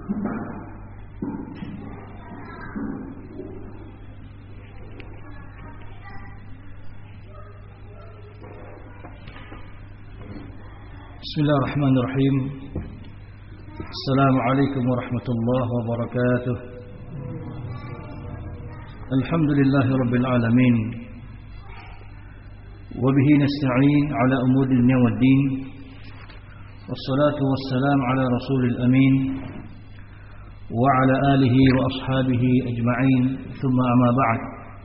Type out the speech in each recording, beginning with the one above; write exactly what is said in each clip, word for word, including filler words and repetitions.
Bismillahirrahmanirrahim. Assalamualaikum warahmatullahi wabarakatuh. Alhamdulillahi rabbil alamin. Wa bihi nasta'in ala umuri dunya waddin. Wassalatu wassalamu ala rasulil amin wa ala alihi wa ashabihi ajma'in. Thumma amma ba'd.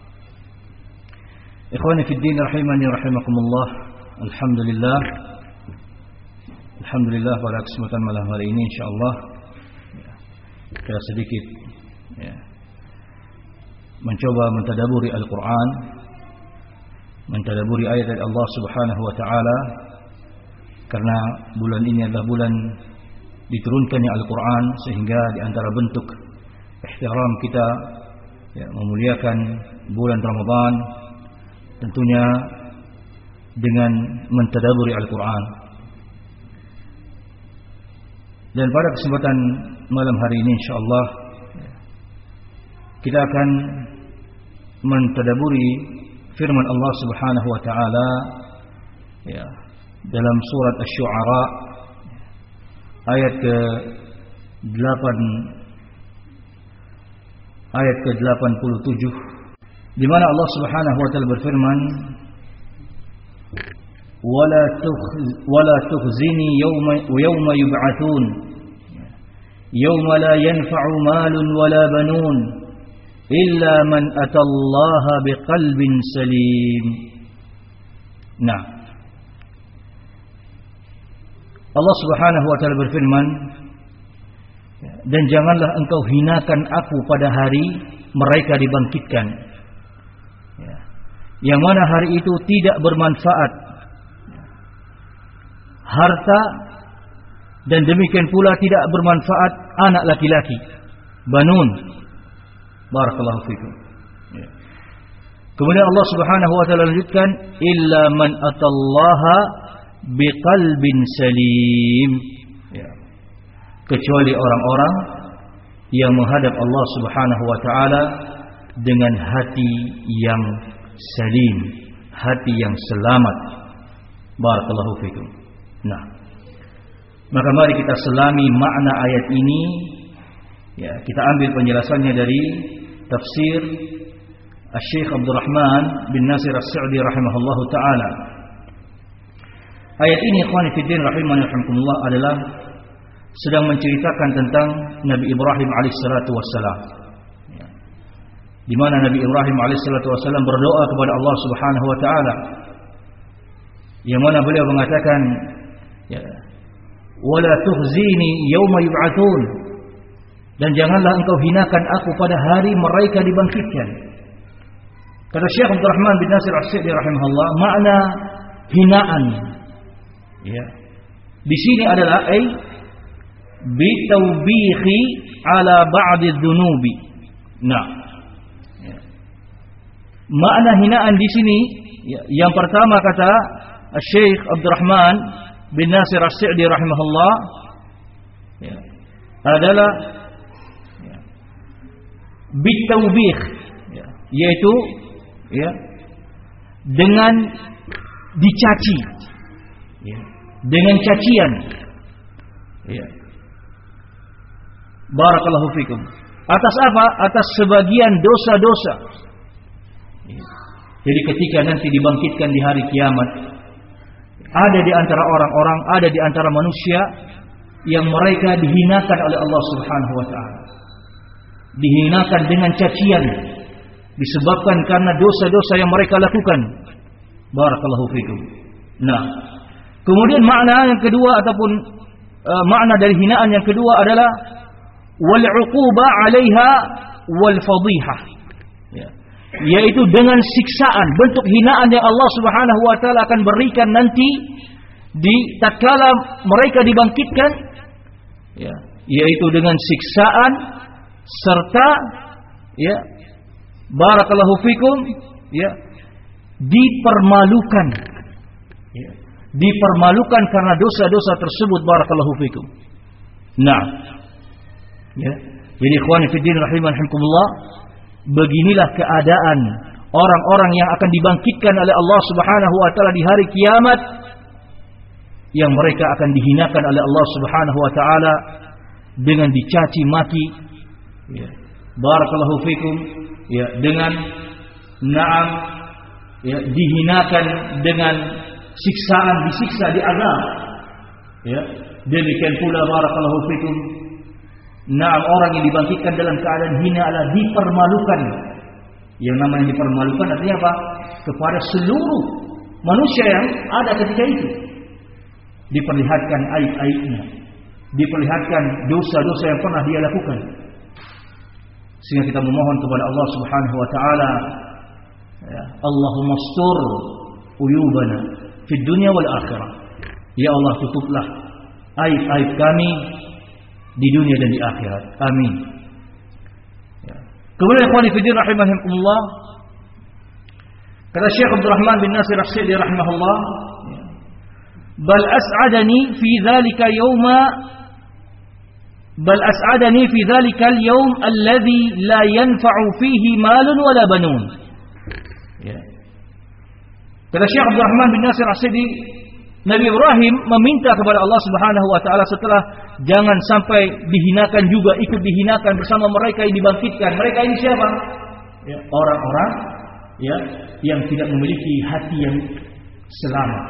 Ikhwani fid din rahimani rahimakumullah. Alhamdulillah. Alhamdulillah pada kesempatan malam hari ini insyaallah kita sedikit ya, mencoba mentadaburi Al-Quran, mentadaburi ayat dari Allah Subhanahu wa taala, karena bulan ini adalah bulan diturunkannya Al-Quran, sehingga di antara bentuk ihtiram kita ya, memuliakan bulan Ramadan tentunya dengan mentadaburi Al-Quran. Dan pada kesempatan malam hari ini insyaallah kita akan mentadaburi firman Allah Subhanahu wa taala ya, dalam surat Asy-Syu'ara ayat ke delapan ayat ke delapan puluh tujuh, di mana Allah Subhanahu wa taala berfirman, wala tukhz wala tukhzini yawma yawma yub'atsun yawma la yanfa'u malun wala banun illa man atallaha biqalbin salim. Nah, Allah Subhanahu wa taala berfirman, dan janganlah engkau hinakan aku pada hari mereka dibangkitkan, yang mana hari itu tidak bermanfaat harta, dan demikian pula tidak bermanfaat anak laki-laki, banun. Barakallahu fikum. Ya. Kemudian Allah Subhanahu wa taala lanjutkan, illa man atallaha biqalbin salim. Ya. Kecuali orang-orang yang menghadap Allah Subhanahu wa taala dengan hati yang salim, hati yang selamat. Barakallahu fikum. Nah, maka mari kita selami makna ayat ini. Ya, kita ambil penjelasannya dari tafsir Asy-Syaikh Abdurrahman bin Nasir As-Sa'di rahimahullahu taala. Ayat ini ikhwani fillah rahimani rahimakumullah adalah sedang menceritakan tentang Nabi Ibrahim alaihissalatu wassalam. Ya. Di mana Nabi Ibrahim alaihissalatu wassalam berdoa kepada Allah Subhanahu wa taala, yang mana beliau mengatakan, ya, wala tukhzini yauma yub'atsun, dan janganlah engkau hinakan aku pada hari mereka dibangkitkan. Kata Syekh Abdurrahman bin Nasir As-Sa'di rahimahullah, makna hinaan ya di sini adalah ay bitawbihi ala ba'd adz-dzunubi. Nah, ya. Makna hinaan di sini ya, yang pertama kata Syekh Abdurrahman bin Nasir As-Sa'di rahimahullah ya, adalah ya, bitawbih ya, yaitu ya, dengan dicaci ya, dengan cacian ya. Barakallahu fikum. Atas apa? Atas sebagian dosa-dosa ya. Jadi ketika nanti dibangkitkan di hari kiamat, ada di antara orang-orang, ada di antara manusia yang mereka dihinakan oleh Allah Subhanahu wa taala. Dihinakan dengan cacian disebabkan karena dosa-dosa yang mereka lakukan. Barakallahu fikum. Nah, kemudian makna yang kedua ataupun uh, makna dari hinaan yang kedua adalah wal 'uquba 'alaiha wal fadhihah. Ya. Yaitu dengan siksaan, bentuk hinaan yang Allah Subhanahu wa taala akan berikan nanti di tatkala mereka dibangkitkan ya, yaitu dengan siksaan serta ya, barakallahu fikum ya, dipermalukan ya, dipermalukan karena dosa-dosa tersebut. Barakallahu fikum. Nah, Ya. Jadi ikhwani fiddin rahimakumullah, beginilah keadaan orang-orang yang akan dibangkitkan oleh Allah Subhanahu wa taala di hari kiamat, yang mereka akan dihinakan oleh Allah Subhanahu wa taala dengan dicaci maki, ya. Barakallahu fikum, ya, dengan na'am, ya, dihinakan dengan siksaan, disiksa, diazab, ya. Demikian pula barakallahu fikum, na'am, orang yang dibangkitkan dalam keadaan hina adalah dipermalukan. Yang namanya dipermalukan artinya apa? Kepada seluruh manusia yang ada ketika itu. Diperlihatkan aib-aibnya, diperlihatkan dosa-dosa yang pernah dia lakukan. Sehingga kita memohon kepada Allah Subhanahu wa taala, ya, Allahumma astur uyubana fid dunya wal akhirah. Ya Allah, tutuplah aib-aib kami di dunia dan di akhirat. Amin. Ya. Kemudian ikhwani fillah rahimakumullah, kata Syekh Abdul Rahman bin Nasir As-Sa'di rahimahullah, bal as'adani fi dzalika yawma bal as'adani fi dzalika al-yawm alladhi la yanfa'u fihi malun wala banun. Ya. Kata Syekh Abdul Rahman bin Nasir As-Sa'di, Nabi Ibrahim meminta kepada Allah Subhanahu wa taala setelah jangan sampai dihinakan juga, ikut dihinakan bersama mereka yang dibangkitkan. Mereka ini siapa? Ya, orang-orang, ya, yang tidak memiliki hati yang selamat.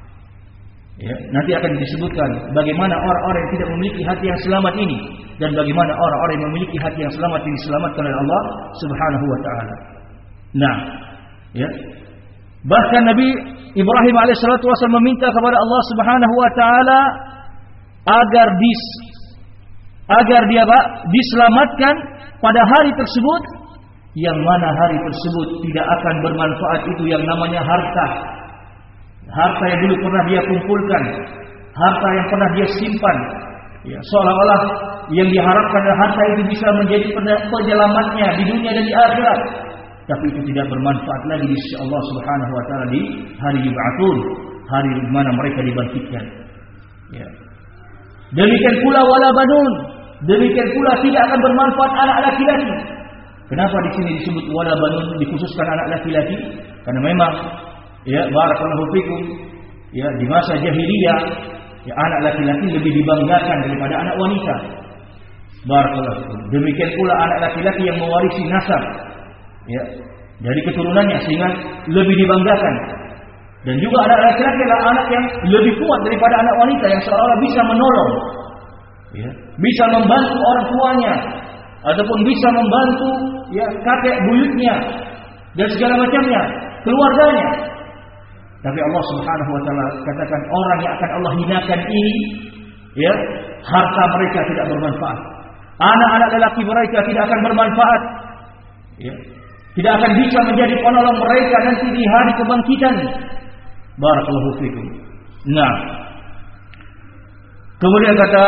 Ya, nanti akan disebutkan bagaimana orang-orang yang tidak memiliki hati yang selamat ini, dan bagaimana orang-orang yang memiliki hati yang selamat ini diselamatkan oleh Allah Subhanahu wa taala. Nah, ya. Bahkan Nabi Ibrahim alaihissalatu wassalam meminta kepada Allah Subhanahu wa taala agar dis agar dia Pak diselamatkan pada hari tersebut, yang mana hari tersebut tidak akan bermanfaat itu yang namanya harta. Harta yang dulu pernah dia kumpulkan, harta yang pernah dia simpan, ya, seolah-olah yang diharapkan adalah harta itu bisa menjadi penyelamatnya di dunia dan di akhirat. Tapi itu tidak bermanfaat lagi di sisi Allah Subhanahu wa taala di hari yub'atsun, hari di mana mereka dibangkitkan. Ya. Demikian pula wala banun, demikian pula tidak akan bermanfaat anak laki-laki. Kenapa di sini disebut wala banun, dikhususkan anak laki-laki? Karena memang, ya, barakallahu fikum, ya, di masa jahiliyah, ya, anak laki-laki lebih dibanggakan daripada anak wanita. Barakallahu fikum. Demikian pula anak laki-laki yang mewarisi nasab, ya, dari keturunannya, sehingga lebih dibanggakan. Dan juga anak laki-laki adalah anak yang lebih kuat daripada anak wanita, yang seolah-olah bisa menolong, ya, bisa membantu orang tuanya, ataupun bisa membantu, ya, kakek buyutnya dan segala macamnya, keluarganya. Tapi Allah Subhanahu wa taala katakan orang yang akan Allah hinakan ini, ya, harta mereka tidak bermanfaat, anak-anak lelaki mereka tidak akan bermanfaat, ya, tidak akan bisa menjadi penolong mereka nanti di hari kebangkitan. Barakallahu fikum. Nah, kemudian kata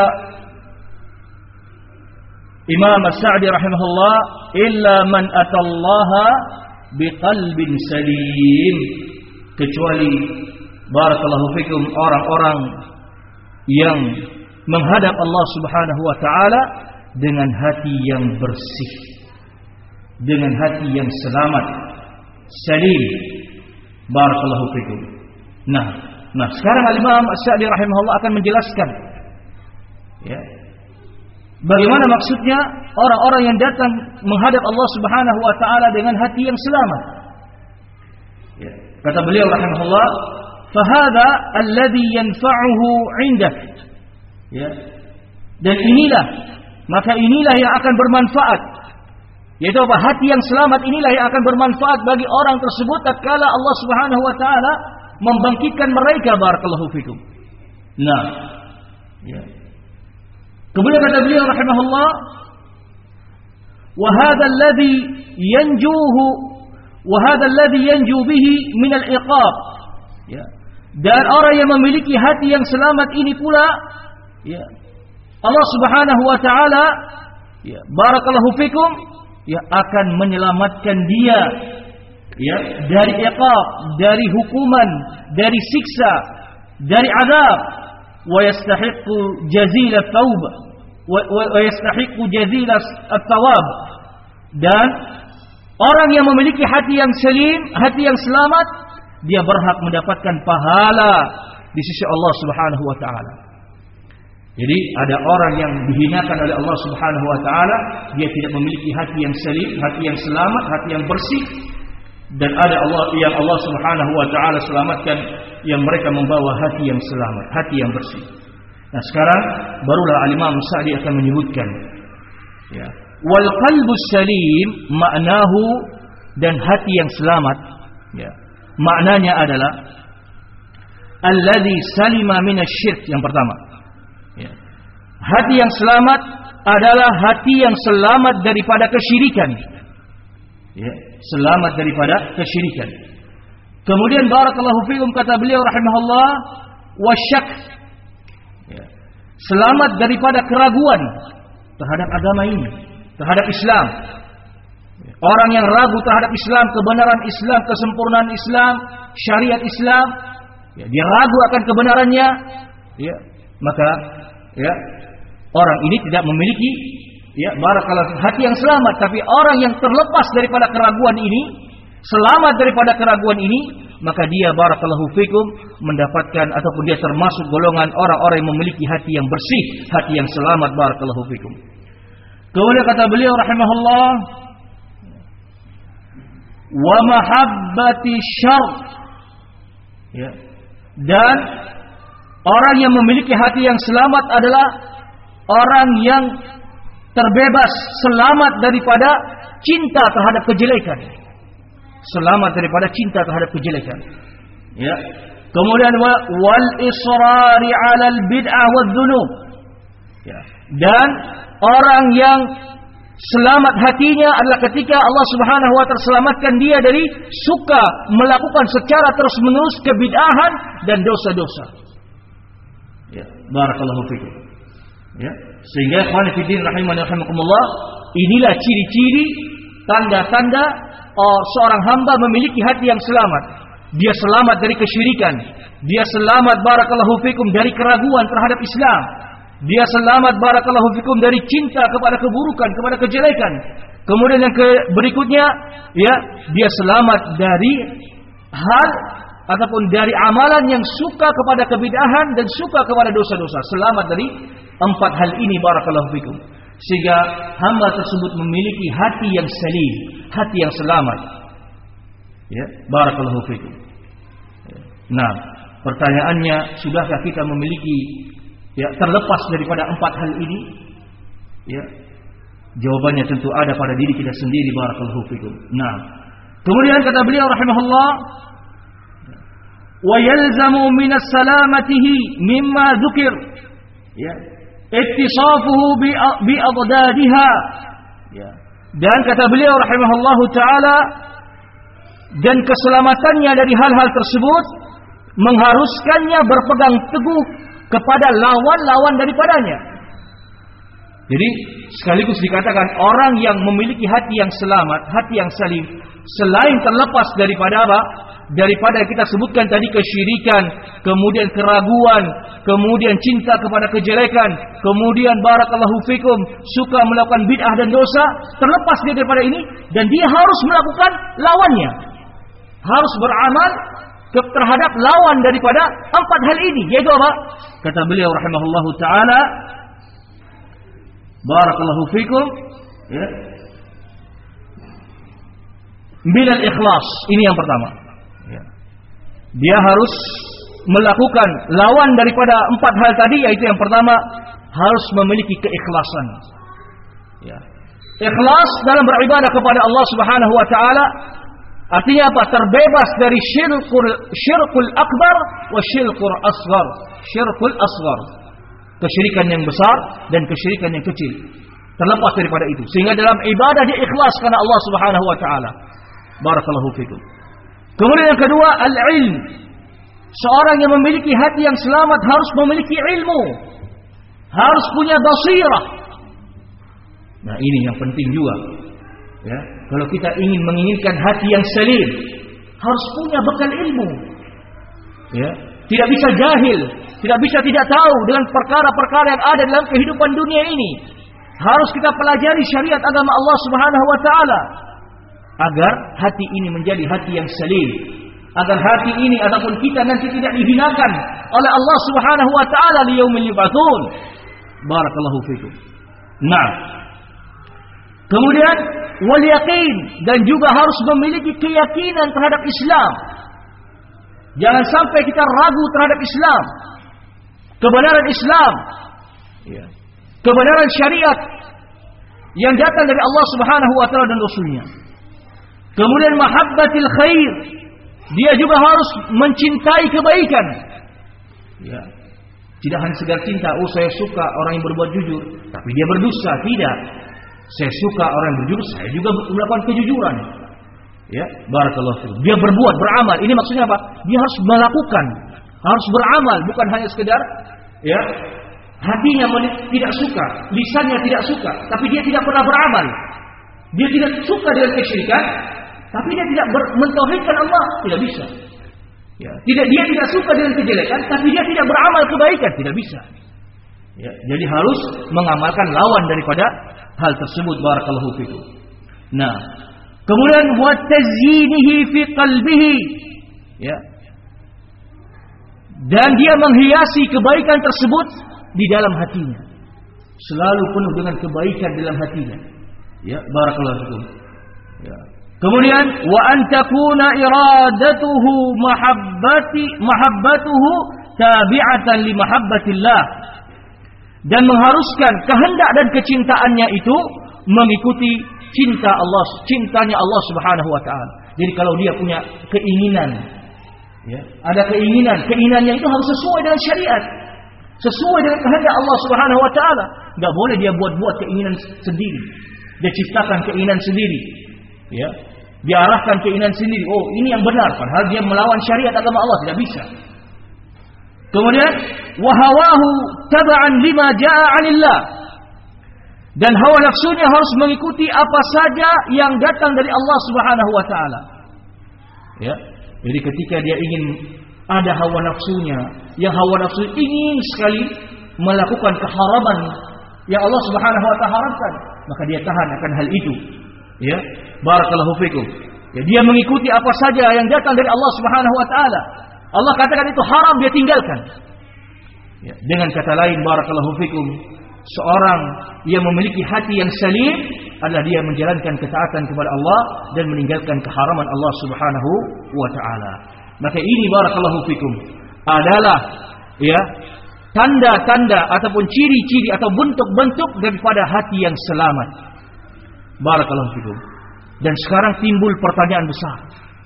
Imam As-Sa'di rahimahullah, illa man atallaha biqalbin salim, kecuali barakallahu fikum orang-orang yang menghadap Allah Subhanahu wa taala dengan hati yang bersih, dengan hati yang selamat, salim. Barakallahu fikum. Nah, nah sekarang Al-Imam As-Sa'di rahimahullah akan menjelaskan, ya, bagaimana maksudnya orang-orang yang datang menghadap Allah Subhanahu wa taala dengan hati yang selamat. Ya, kata beliau rahimahullah, "Fahadha alladhi yanfa'uhu 'indak." Ya. Dan inilah, maka inilah yang akan bermanfaat. Yaitu apa? Hati yang selamat inilah yang akan bermanfaat bagi orang tersebut tatkala Allah Subhanahu wa taala membangkitkan mereka. Barakallahu fikum. Nah, ya. Kemudian kata beliau rahimahullah, "Wa hadha alladhi yanjuhu wa hadha alladhi yanju bihi min al-iqab." Ya. Dan orang yang memiliki hati yang selamat ini pula, ya, Allah Subhanahu wa taala, ya, barakallahu fikum, ya, akan menyelamatkan dia, ya, dari iqab, dari hukuman, dari siksa, dari azab, wa yastahiqqu jazila taubah, wa yastahiqu jazila at-thawab. Dan orang yang memiliki hati yang salim, hati yang selamat, dia berhak mendapatkan pahala di sisi Allah Subhanahu wa taala. Jadi ada orang yang dihinakan oleh Allah Subhanahu wa taala, dia tidak memiliki hati yang salim, hati yang selamat, hati yang bersih. Dan ada Allah yang Allah Subhanahu wa taala selamatkan, yang mereka membawa hati yang selamat, hati yang bersih. Nah, sekarang barulah Al-Imam Sa'di akan menyebutkan, ya, wal qalbus salim maknahu, dan hati yang selamat, ya, maknanya adalah alladzi salima minasy-syirk, yang pertama. Ya. Hati yang selamat adalah hati yang selamat daripada kesyirikan. Ya, selamat daripada kesyirikan. Kemudian barakallahu fikum, kata beliau rahimahullah, wasyak, ya, selamat daripada keraguan terhadap agama ini, terhadap Islam. Orang yang ragu terhadap Islam, kebenaran Islam, kesempurnaan Islam, syariat Islam, ya, dia ragu akan kebenarannya, ya, maka ya, orang ini tidak memiliki, ya, barakallahu, hati yang selamat. Tapi orang yang terlepas daripada keraguan ini, selamat daripada keraguan ini, maka dia barakallahu fikum mendapatkan ataupun dia termasuk golongan orang-orang yang memiliki hati yang bersih, hati yang selamat, barakallahu fikum. Kemudian kata beliau rahimahullah, wa mahabbati syarr, ya, dan orang yang memiliki hati yang selamat adalah orang yang terbebas, selamat daripada cinta terhadap kejelekan. Selamat daripada cinta terhadap kejelekan. Ya. Kemudian wal israri 'alal bid'ah wadz dzunub. Ya. Dan orang yang selamat hatinya adalah ketika Allah Subhanahu wa taala selamatkan dia dari suka melakukan secara terus-menerus kebid'ahan dan dosa-dosa. Ya, barakallahu fikum. Ya, sehingga ikhwan fillah rahimani rahimakumullah, inilah ciri-ciri, tanda-tanda oh, seorang hamba memiliki hati yang selamat. Dia selamat dari kesyirikan, dia selamat barakallahu fikum dari keraguan terhadap Islam, dia selamat barakallahu fikum dari cinta kepada keburukan, kepada kejelekan. Kemudian yang ke berikutnya, ya, dia selamat dari hal ataupun dari amalan yang suka kepada kebid'ahan dan suka kepada dosa-dosa. Selamat dari empat hal ini barakallahu fikum. Sehingga hamba tersebut memiliki hati yang salim, hati yang selamat. Ya, barakallahu fikum. Nah, pertanyaannya, sudahkah kita memiliki, ya, terlepas daripada empat hal ini? Ya, jawabannya tentu ada pada diri kita sendiri, barakallahu fikum. Nah, kemudian kata beliau rahimahullah, wa yalzamu min as-salamatihi mimma dzukir, ya, ittisafuhu bi adadadiha, ya. Dan kata beliau rahimahullahu taala, dan keselamatannya dari hal-hal tersebut mengharuskannya berpegang teguh kepada lawan-lawan daripadanya. Jadi sekaligus dikatakan orang yang memiliki hati yang selamat, hati yang salim, selain terlepas daripada apa? Daripada kita sebutkan tadi kesyirikan, kemudian keraguan, kemudian cinta kepada kejelekan, kemudian barakallahu fikum suka melakukan bid'ah dan dosa, terlepas dia daripada ini, dan dia harus melakukan lawannya, harus beramal terhadap lawan daripada empat hal ini, yaitu apa? Kata beliau rahimahullahu taala, barakallahu fikum, ya, minal ikhlas. Ini yang pertama, ya. Dia harus melakukan lawan daripada empat hal tadi, yaitu yang pertama harus memiliki keikhlasan, ya. Ikhlas dalam beribadah kepada Allah Subhanahu wa taala artinya apa? Terbebas dari syirkul syirkul akbar wa syirkul asghar. Syirkul asghar, kesyirikan yang besar dan kesyirikan yang kecil. Terlepas daripada itu, sehingga dalam ibadah dia ikhlas karena Allah Subhanahu wa taala. Barakallahu fikum. Kemudian yang kedua, al-ilm. Seorang yang memiliki hati yang selamat harus memiliki ilmu, harus punya basirah. Nah, ini yang penting juga, ya. Kalau kita ingin menginginkan hati yang salim, harus punya bekal ilmu, ya. Tidak bisa jahil, tidak bisa tidak tahu dengan perkara-perkara yang ada dalam kehidupan dunia ini. Harus kita pelajari syariat agama Allah Subhanahu wa taala agar hati ini menjadi hati yang salim, agar hati ini ataupun kita nanti tidak dihinakan oleh Allah Subhanahu wa taala di yaumil yub'atsun. Barakallahu fikum. Nah, kemudian wal yaqin, dan juga harus memiliki keyakinan terhadap Islam. Jangan sampai kita ragu terhadap Islam, kebenaran Islam, ya, kebenaran syariat yang datang dari Allah Subhanahu wa taala dan Rasulnya. Kemudian mahabbatil khair, dia juga harus mencintai kebaikan. Ya. Tidak hanya sekedar cinta, oh saya suka orang yang berbuat jujur, tapi dia berdusta. Tidak. Saya suka orang yang berjujur, saya juga melakukan kejujuran. Ya, barakallahu fiikum. Dia berbuat, beramal. Ini maksudnya apa? Dia harus melakukan, harus beramal, bukan hanya sekedar ya, hatinya tidak suka, lisannya tidak suka, tapi dia tidak pernah beramal. Dia tidak suka dengan kesyirikan, tapi dia tidak mentauhidkan Allah, tidak bisa. Ya, tidak, dia tidak suka dengan kejelekan, tapi dia tidak beramal kebaikan, tidak bisa. Ya, jadi harus mengamalkan lawan daripada hal tersebut. Barakallahu fikum. Nah, kemudian wa tazyinihi fi qalbihi, ya, dan dia menghiasi kebaikan tersebut di dalam hatinya, selalu penuh dengan kebaikan dalam hatinya. Ya, barakallahu fikum. Ya. Kemudian wa an takuna iradatuhu mahabbati mahabbatuhu tabi'atan li mahabbatillah, dan mengharuskan kehendak dan kecintaannya itu mengikuti cinta Allah, cintanya Allah Subhanahu wa taala. Jadi kalau dia punya keinginan, ya, ada keinginan, keinginannya itu harus sesuai dengan syariat, sesuai dengan kehendak Allah Subhanahu wa taala. Enggak boleh dia buat-buat keinginan sendiri. Dia ciptakan keinginan sendiri. Ya. Dia arahkan keinginan sendiri. Oh, ini yang benar, padahal dia melawan syariat agama Allah, tidak bisa. Kemudian wa hawahu tab'an lima jaa'a 'anillah, dan hawa nafsunya harus mengikuti apa saja yang datang dari Allah Subhanahu wa taala. Ya. Jadi ketika dia ingin ada hawa nafsunya, yang hawa nafsu ingin sekali melakukan keharaman yang Allah Subhanahu wa taala haramkan, maka dia tahan akan hal itu. Ya, barakallahu fikum. Ya, dia mengikuti apa saja yang datang dari Allah Subhanahu wa taala. Allah katakan itu haram, dia tinggalkan. Ya, dengan kata lain, barakallahu fikum, seorang yang memiliki hati yang salim adalah dia menjalankan ketaatan kepada Allah dan meninggalkan keharaman Allah Subhanahu wa taala. Maka ini barakallahu fikum adalah ya tanda-tanda ataupun ciri-ciri atau bentuk-bentuk daripada hati yang selamat. Barakallahu fikum. Dan sekarang timbul pertanyaan besar.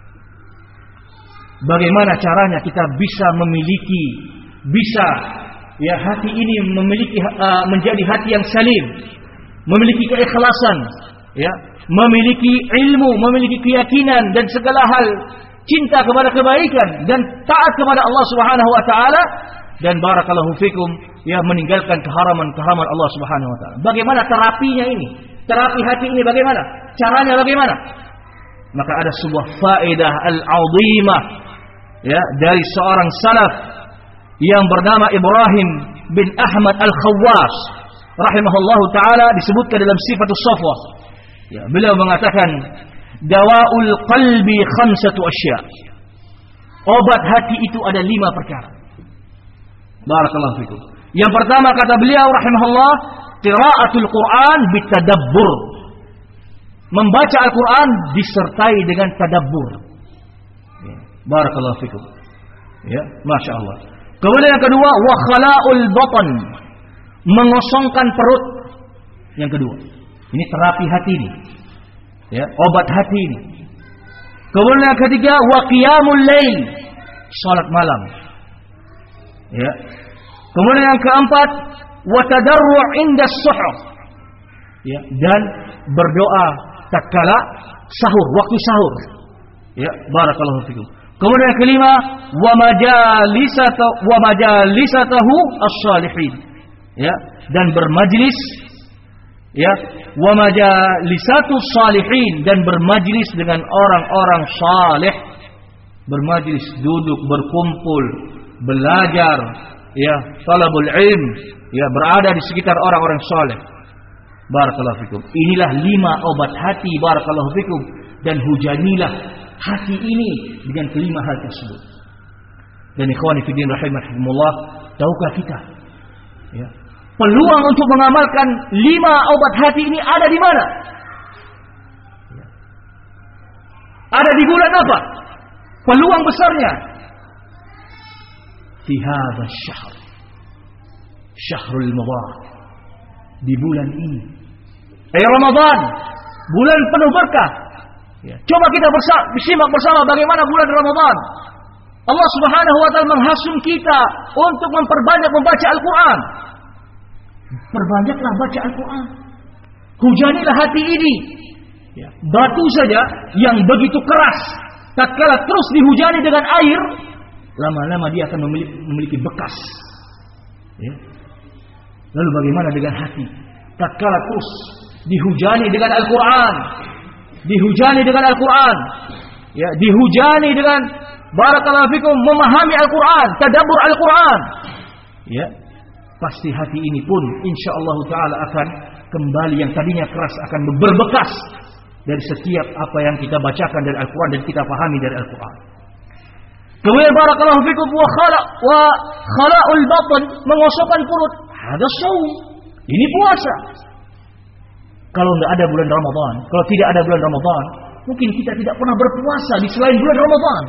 Bagaimana caranya kita bisa memiliki, bisa ya hati ini memiliki uh, menjadi hati yang salim, memiliki keikhlasan, ya, memiliki ilmu, memiliki keyakinan dan segala hal, cinta kepada kebaikan dan taat kepada Allah Subhanahu wa taala, dan barakallahu fikum ya meninggalkan keharaman-keharaman Allah Subhanahu wa taala. Bagaimana terapinya ini? Terapi hati ini bagaimana? Caranya bagaimana? Maka ada sebuah faedah al-'azimah ya dari seorang salaf yang bernama Ibrahim bin Ahmad al-Khawwas rahimahullahu taala, disebutkan dalam Sifatus Safwa. Ya, beliau mengatakan dawaul qalbi khamsatu asya. Obat hati itu ada lima perkara. Barakallahu fikum. Yang pertama kata beliau rahimahullah, qiraatul Quran bitadabbur. Membaca Al-Quran disertai dengan tadabbur. Ya, barakallahu fikum. Ya, Masya Allah. Kemudian yang kedua, wa khala'ul batan. Mengosongkan perut. Yang kedua. Ini terapi hati ini. Ya, obat hati ini. Kemudian yang ketiga, wa qiyamul lail. Salat malam. Ya. Kemudian yang keempat, wa tadarru' inda as-suhur. Ya, dan berdoa tatkala sahur, waktu sahur. Ya, barakallahu fikum. Kemudian yang kelima, wa majalisatahu wa majalisatahu as-salihin. Ya, dan bermajlis, ya, wa majalisatus salihin, dan bermajlis dengan orang-orang saleh. Bermajlis, duduk, berkumpul, belajar, ya, talabul ilm, ya, berada di sekitar orang-orang saleh. Barakallahu fikum. Inilah lima obat hati, barakallahu fikum, dan hujanilah hati ini dengan kelima hal tersebut. Dan ikhwani fillah rahimakumullah, tahukah kita, ya, peluang untuk mengamalkan lima obat hati ini ada di mana? Ya. Ada di bulan apa? Peluang besarnya fi hadha syahr, syahrul mubarak, di bulan ini, eh Ramadan, bulan penuh berkah. Ya. Coba kita bersama, simak bersama bagaimana bulan Ramadan Allah Subhanahu wa taala menghasung kita untuk memperbanyak membaca Al-Qur'an. Perbanyaklah baca Al-Qur'an. Hujanilah hati ini. Ya. Batu saja yang begitu keras, tatkala terus dihujani dengan air, lama-lama dia akan memiliki, memiliki bekas. Ya. Lalu bagaimana dengan hati? Tatkala terus dihujani dengan Al-Qur'an, dihujani dengan Al-Quran, ya, dihujani dengan barakallahu fikum memahami Al-Quran, tadabbur Al-Quran, ya, pasti hati ini pun insyaallah taala akan kembali yang tadinya keras, akan berbekas dari setiap apa yang kita bacakan dari Al-Quran dan kita pahami dari Al-Quran. Kemudian barakallahu fikum wa khala wa khala'ul batn, mengosokkan perut, ada shaum, ini puasa. Kalau tidak ada bulan Ramadan, kalau tidak ada bulan Ramadan, mungkin kita tidak pernah berpuasa di selain bulan Ramadan.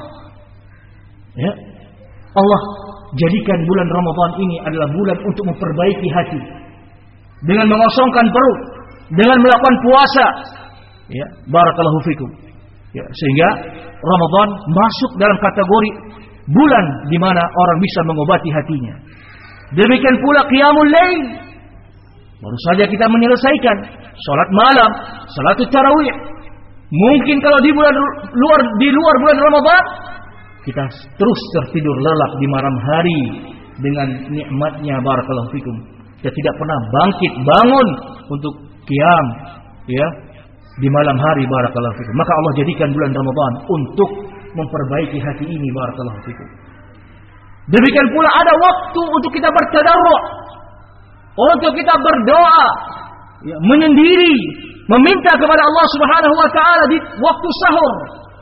Ya. Allah jadikan bulan Ramadan ini adalah bulan untuk memperbaiki hati. Dengan mengosongkan perut, dengan melakukan puasa. Ya, barakallahu fikum. Ya, sehingga Ramadan masuk dalam kategori bulan di mana orang bisa mengobati hatinya. Demikian pula qiyamul lail. Baru saja kita menyelesaikan salat malam, salat tarawih. Mungkin kalau di bulan luar di luar bulan Ramadan kita terus tertidur lelap di malam hari dengan nikmatnya barakallahu fikum. Kita tidak pernah bangkit bangun untuk qiyam, ya, di malam hari barakallahu fikum. Maka Allah jadikan bulan Ramadan untuk memperbaiki hati ini barakallahu fikum. Demikian pula ada waktu untuk kita bertadarru', untuk kita berdoa, ya, menyendiri, meminta kepada Allah Subhanahu wa taala di waktu sahur.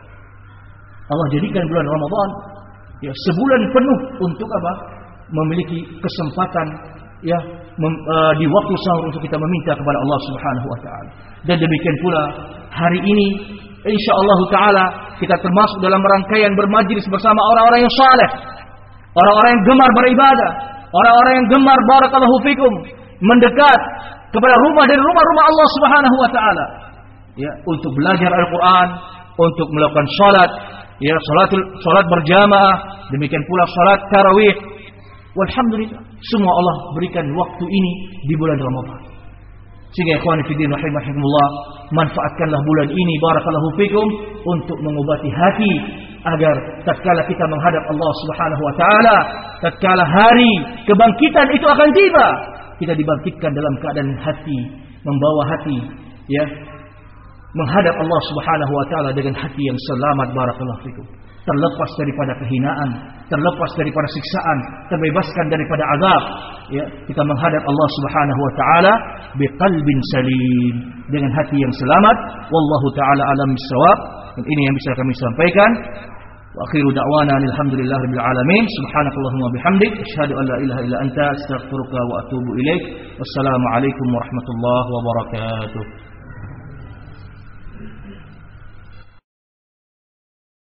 Allah jadikan bulan Ramadan, ya, sebulan penuh untuk apa? Memiliki kesempatan, ya, mem, uh, di waktu sahur untuk kita meminta kepada Allah Subhanahu wa taala. Dan demikian pula hari ini insyaallah taala kita termasuk dalam rangkaian bermajlis bersama orang-orang yang saleh, orang-orang yang gemar beribadah, orang-orang yang gemar barakallahu fikum mendekat kepada rumah dari rumah-rumah Allah Subhanahu wa taala, ya, untuk belajar Al-Qur'an, untuk melakukan salat, ya, salatul salat berjamaah, demikian pula salat tarawih. Walhamdulillah, semua Allah berikan waktu ini di bulan Ramadan. Sehingga ikhwan fillah rahimakumullah, manfaatkanlah bulan ini barakallahu fikum untuk mengobati hati agar tatkala kita menghadap Allah Subhanahu wa taala, tatkala hari kebangkitan itu akan tiba, kita dibangkitkan dalam keadaan hati, membawa hati, ya, menghadap Allah Subhanahu wa taala dengan hati yang selamat barakallahu fikum, terlepas daripada kehinaan, terlepas daripada siksaan, terbebaskan daripada azab, ya, kita menghadap Allah Subhanahu wa taala biqalbin salim, dengan hati yang selamat. Wallahu taala alam bissawab. Dan ini yang bisa kami sampaikan. Wa akhiru da'wana alhamdulillahirabbil alamin. Subhanakallahumma bihamdik asyhadu an la ilaha illa anta astaghfiruka wa atubu ilaik. Wassalamu alaikum warahmatullahi wabarakatuh.